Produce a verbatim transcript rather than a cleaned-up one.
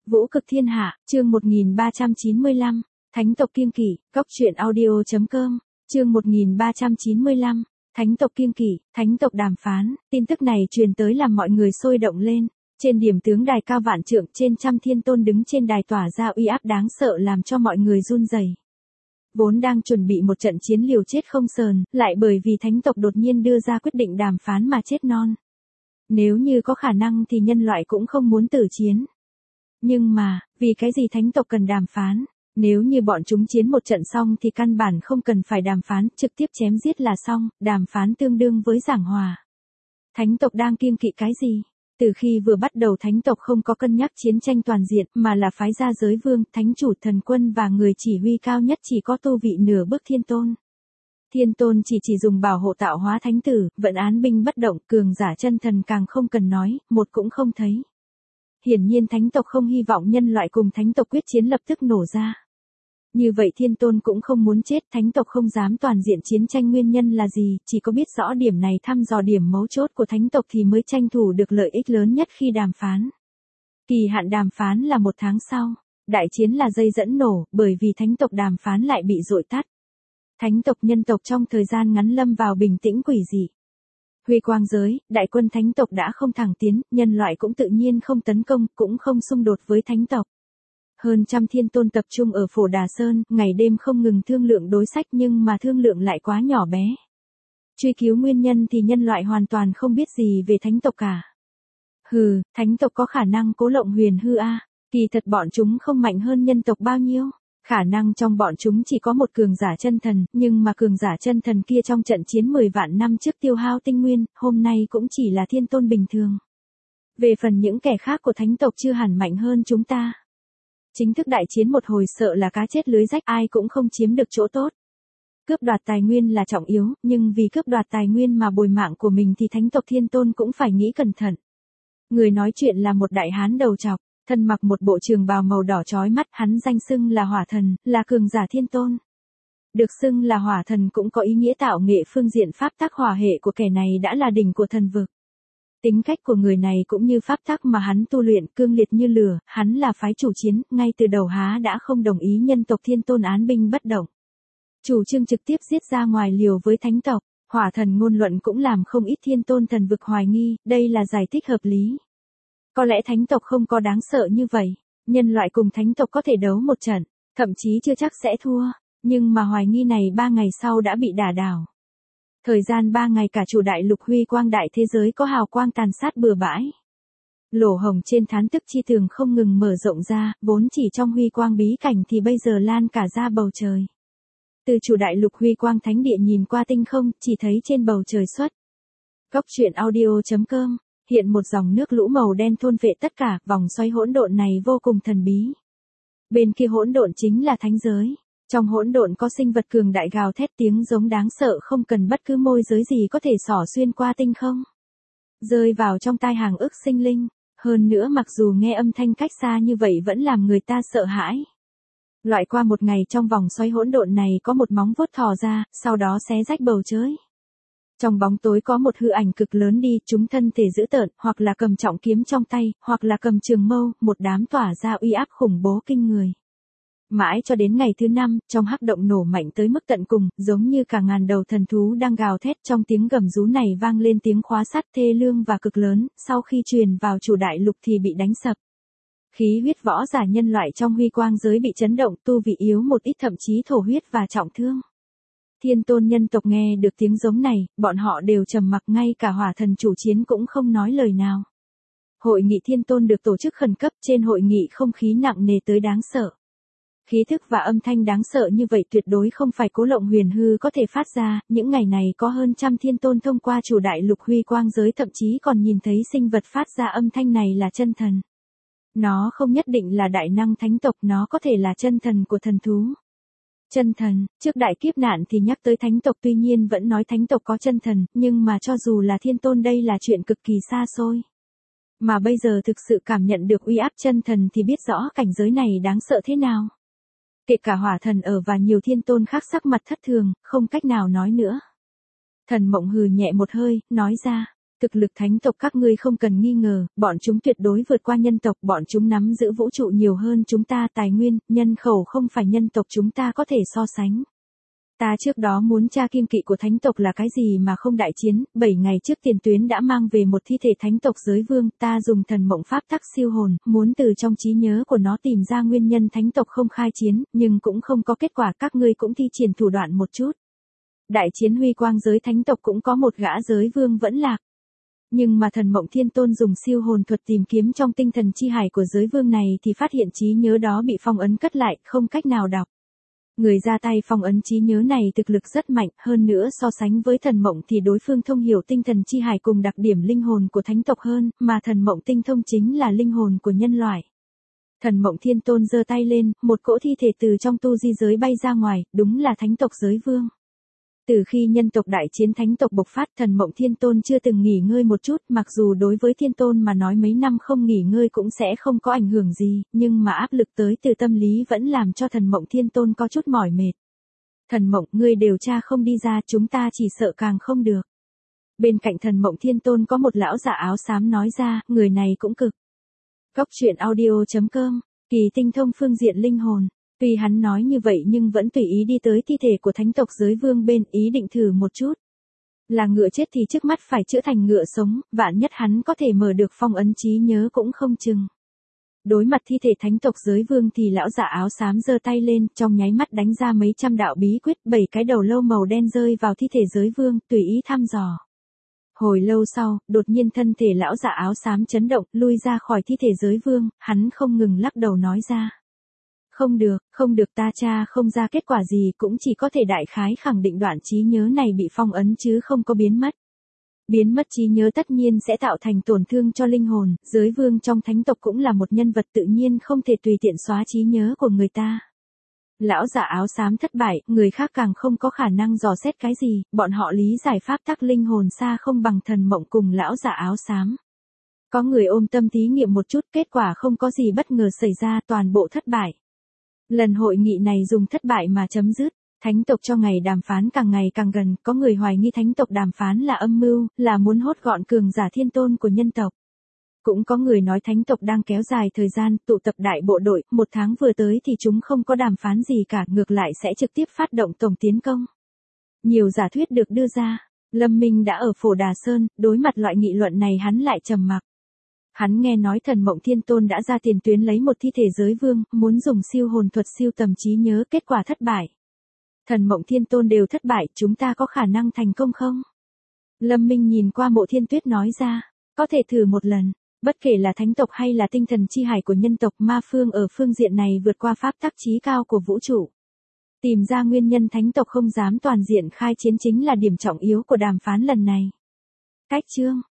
Vũ cực thiên hạ, chương một nghìn ba trăm chín mươi lăm, Thánh tộc kiêng kỵ, cóc truyện audio chấm com, chương một nghìn ba trăm chín mươi lăm, Thánh tộc kiêng kỵ, Thánh tộc đàm phán, tin tức này truyền tới làm mọi người sôi động lên. Trên điểm tướng đài cao vạn trượng trên trăm thiên tôn đứng trên đài tỏa ra uy áp đáng sợ làm cho mọi người run rẩy. Vốn đang chuẩn bị một trận chiến liều chết không sờn, lại bởi vì thánh tộc đột nhiên đưa ra quyết định đàm phán mà chết non. Nếu như có khả năng thì nhân loại cũng không muốn tử chiến. Nhưng mà, vì cái gì thánh tộc cần đàm phán? Nếu như bọn chúng chiến một trận xong thì căn bản không cần phải đàm phán, trực tiếp chém giết là xong, đàm phán tương đương với giảng hòa. Thánh tộc đang kiêng kỵ cái gì? Từ khi vừa bắt đầu thánh tộc không có cân nhắc chiến tranh toàn diện mà là phái ra giới vương, thánh chủ thần quân và người chỉ huy cao nhất chỉ có tu vị nửa bước thiên tôn. Thiên tôn chỉ chỉ dùng bảo hộ tạo hóa thánh tử, vận án binh bất động, cường giả chân thần càng không cần nói, một cũng không thấy. Hiển nhiên thánh tộc không hy vọng nhân loại cùng thánh tộc quyết chiến lập tức nổ ra. Như vậy thiên tôn cũng không muốn chết, thánh tộc không dám toàn diện chiến tranh nguyên nhân là gì, chỉ có biết rõ điểm này thăm dò điểm mấu chốt của thánh tộc thì mới tranh thủ được lợi ích lớn nhất khi đàm phán. Kỳ hạn đàm phán là một tháng sau, đại chiến là dây dẫn nổ, bởi vì thánh tộc đàm phán lại bị dội tắt. Thánh tộc nhân tộc trong thời gian ngắn lâm vào bình tĩnh quỷ dị. Huy quang giới, đại quân thánh tộc đã không thẳng tiến, nhân loại cũng tự nhiên không tấn công, cũng không xung đột với thánh tộc. Hơn trăm thiên tôn tập trung ở Phổ Đà Sơn, ngày đêm không ngừng thương lượng đối sách nhưng mà thương lượng lại quá nhỏ bé. Truy cứu nguyên nhân thì nhân loại hoàn toàn không biết gì về thánh tộc cả. Hừ, thánh tộc có khả năng cố lộng huyền hư a, kỳ thật bọn chúng không mạnh hơn nhân tộc bao nhiêu. Khả năng trong bọn chúng chỉ có một cường giả chân thần, nhưng mà cường giả chân thần kia trong trận chiến mười vạn năm trước tiêu hao tinh nguyên, hôm nay cũng chỉ là thiên tôn bình thường. Về phần những kẻ khác của thánh tộc chưa hẳn mạnh hơn chúng ta. Chính thức đại chiến một hồi sợ là cá chết lưới rách, ai cũng không chiếm được chỗ tốt. Cướp đoạt tài nguyên là trọng yếu, nhưng vì cướp đoạt tài nguyên mà bồi mạng của mình thì thánh tộc thiên tôn cũng phải nghĩ cẩn thận. Người nói chuyện là một đại hán đầu trọc, thân mặc một bộ trường bào màu đỏ chói mắt, hắn danh xưng là hỏa thần, là cường giả thiên tôn. Được xưng là hỏa thần cũng có ý nghĩa tạo nghệ phương diện pháp tắc hỏa hệ của kẻ này đã là đỉnh của thần vực. Tính cách của người này cũng như pháp tắc mà hắn tu luyện cương liệt như lửa, hắn là phái chủ chiến, ngay từ đầu há đã không đồng ý nhân tộc thiên tôn án binh bất động. Chủ trương trực tiếp giết ra ngoài liều với thánh tộc, hỏa thần ngôn luận cũng làm không ít thiên tôn thần vực hoài nghi, đây là giải thích hợp lý. Có lẽ thánh tộc không có đáng sợ như vậy, nhân loại cùng thánh tộc có thể đấu một trận, thậm chí chưa chắc sẽ thua, nhưng mà hoài nghi này ba ngày sau đã bị đả đảo. Thời gian ba ngày cả chủ đại lục huy quang đại thế giới có hào quang tàn sát bừa bãi. Lỗ hồng trên thán tức chi tường không ngừng mở rộng ra, vốn chỉ trong huy quang bí cảnh thì bây giờ lan cả ra bầu trời. Từ chủ đại lục huy quang thánh địa nhìn qua tinh không, chỉ thấy trên bầu trời xuất. Cóc truyện audio chấm com, hiện một dòng nước lũ màu đen thôn vệ tất cả, vòng xoay hỗn độn này vô cùng thần bí. Bên kia hỗn độn chính là thánh giới. Trong hỗn độn có sinh vật cường đại gào thét tiếng giống đáng sợ không cần bất cứ môi giới gì có thể xỏ xuyên qua tinh không. Rơi vào trong tai hàng ức sinh linh, hơn nữa mặc dù nghe âm thanh cách xa như vậy vẫn làm người ta sợ hãi. Loại qua một ngày trong vòng xoáy hỗn độn này có một móng vuốt thò ra, sau đó xé rách bầu trời. Trong bóng tối có một hư ảnh cực lớn đi, chúng thân thể dữ tợn, hoặc là cầm trọng kiếm trong tay, hoặc là cầm trường mâu, một đám tỏa ra uy áp khủng bố kinh người. Mãi cho đến ngày thứ năm, trong hắc động nổ mạnh tới mức tận cùng, giống như cả ngàn đầu thần thú đang gào thét, trong tiếng gầm rú này vang lên tiếng khóa sắt thê lương và cực lớn, sau khi truyền vào chủ đại lục thì bị đánh sập. Khí huyết võ giả nhân loại trong huy quang giới bị chấn động, tu vị yếu một ít thậm chí thổ huyết và trọng thương. Thiên tôn nhân tộc nghe được tiếng giống này, bọn họ đều trầm mặc, ngay cả hỏa thần chủ chiến cũng không nói lời nào. Hội nghị thiên tôn được tổ chức khẩn cấp, trên hội nghị không khí nặng nề tới đáng sợ. Khí thức và âm thanh đáng sợ như vậy tuyệt đối không phải cố lộng huyền hư có thể phát ra, những ngày này có hơn trăm thiên tôn thông qua chủ đại lục huy quang giới thậm chí còn nhìn thấy sinh vật phát ra âm thanh này là chân thần. Nó không nhất định là đại năng thánh tộc, nó có thể là chân thần của thần thú. Chân thần, trước đại kiếp nạn thì nhắc tới thánh tộc tuy nhiên vẫn nói thánh tộc có chân thần, nhưng mà cho dù là thiên tôn đây là chuyện cực kỳ xa xôi. Mà bây giờ thực sự cảm nhận được uy áp chân thần thì biết rõ cảnh giới này đáng sợ thế nào. Kể cả hỏa thần ở và nhiều thiên tôn khác sắc mặt thất thường, không cách nào nói nữa. Thần mộng hừ nhẹ một hơi, nói ra, Thực lực thánh tộc các ngươi không cần nghi ngờ, bọn chúng tuyệt đối vượt qua nhân tộc, bọn chúng nắm giữ vũ trụ nhiều hơn chúng ta, tài nguyên, nhân khẩu không phải nhân tộc chúng ta có thể so sánh. Ta trước đó muốn tra kiêng kỵ của thánh tộc là cái gì mà không đại chiến, bảy ngày trước tiền tuyến đã mang về một thi thể thánh tộc giới vương, ta dùng thần mộng pháp tắc siêu hồn, muốn từ trong trí nhớ của nó tìm ra nguyên nhân thánh tộc không khai chiến, nhưng cũng không có kết quả, các ngươi cũng thi triển thủ đoạn một chút. Đại chiến huy quang giới thánh tộc cũng có một gã giới vương vẫn lạc. Nhưng mà thần mộng thiên tôn dùng siêu hồn thuật tìm kiếm trong tinh thần chi hải của giới vương này thì phát hiện trí nhớ đó bị phong ấn cất lại, không cách nào đọc. Người ra tay phong ấn trí nhớ này thực lực rất mạnh, hơn nữa so sánh với thần mộng thì đối phương thông hiểu tinh thần chi hải cùng đặc điểm linh hồn của thánh tộc hơn, mà thần mộng tinh thông chính là linh hồn của nhân loại. Thần mộng thiên tôn giơ tay lên, một cỗ thi thể từ trong tu di giới bay ra ngoài, đúng là thánh tộc giới vương. Từ khi nhân tộc đại chiến thánh tộc bộc phát, thần mộng thiên tôn chưa từng nghỉ ngơi một chút, mặc dù đối với thiên tôn mà nói mấy năm không nghỉ ngơi cũng sẽ không có ảnh hưởng gì, nhưng mà áp lực tới từ tâm lý vẫn làm cho thần mộng thiên tôn có chút mỏi mệt. Thần mộng, ngươi điều tra không đi ra, chúng ta chỉ sợ càng không được. Bên cạnh thần mộng thiên tôn có một lão giả áo xám nói ra, người này cũng cực. Góc truyện audio chấm com, kỳ tinh thông phương diện linh hồn. Tuy hắn nói như vậy nhưng vẫn tùy ý đi tới thi thể của thánh tộc giới vương bên, ý định thử một chút. Là ngựa chết thì trước mắt phải chữa thành ngựa sống, vạn nhất hắn có thể mở được phong ấn trí nhớ cũng không chừng. Đối mặt thi thể thánh tộc giới vương thì lão giả áo xám giơ tay lên, trong nháy mắt đánh ra mấy trăm đạo bí quyết, bảy cái đầu lâu màu đen rơi vào thi thể giới vương, tùy ý thăm dò. Hồi lâu sau, đột nhiên thân thể lão giả áo xám chấn động, lui ra khỏi thi thể giới vương, hắn không ngừng lắc đầu nói ra. Không được, không được, ta tra không ra kết quả gì, cũng chỉ có thể đại khái khẳng định đoạn trí nhớ này bị phong ấn chứ không có biến mất. Biến mất trí nhớ tất nhiên sẽ tạo thành tổn thương cho linh hồn, giới vương trong thánh tộc cũng là một nhân vật tự nhiên không thể tùy tiện xóa trí nhớ của người ta. Lão giả áo xám thất bại, người khác càng không có khả năng dò xét cái gì, bọn họ lý giải pháp tắc linh hồn xa không bằng thần mộng cùng lão giả áo xám. Có người ôm tâm thí nghiệm một chút, kết quả không có gì bất ngờ xảy ra, toàn bộ thất bại. Lần hội nghị này dùng thất bại mà chấm dứt, thánh tộc cho ngày đàm phán càng ngày càng gần, có người hoài nghi thánh tộc đàm phán là âm mưu, là muốn hốt gọn cường giả thiên tôn của nhân tộc. Cũng có người nói thánh tộc đang kéo dài thời gian, tụ tập đại bộ đội, một tháng vừa tới thì chúng không có đàm phán gì cả, ngược lại sẽ trực tiếp phát động tổng tiến công. Nhiều giả thuyết được đưa ra, Lâm Minh đã ở Phổ Đà Sơn, đối mặt loại nghị luận này hắn lại trầm mặc. Hắn nghe nói thần mộng thiên tôn đã ra tiền tuyến lấy một thi thể giới vương, muốn dùng siêu hồn thuật siêu tầm trí nhớ, kết quả thất bại. Thần mộng thiên tôn đều thất bại, chúng ta có khả năng thành công không? Lâm Minh nhìn qua Mộ Thiên Tuyết nói ra, có thể thử một lần, bất kể là thánh tộc hay là tinh thần chi hải của nhân tộc, ma phương ở phương diện này vượt qua pháp tắc trí cao của vũ trụ. Tìm ra nguyên nhân thánh tộc không dám toàn diện khai chiến chính là điểm trọng yếu của đàm phán lần này. Cách chương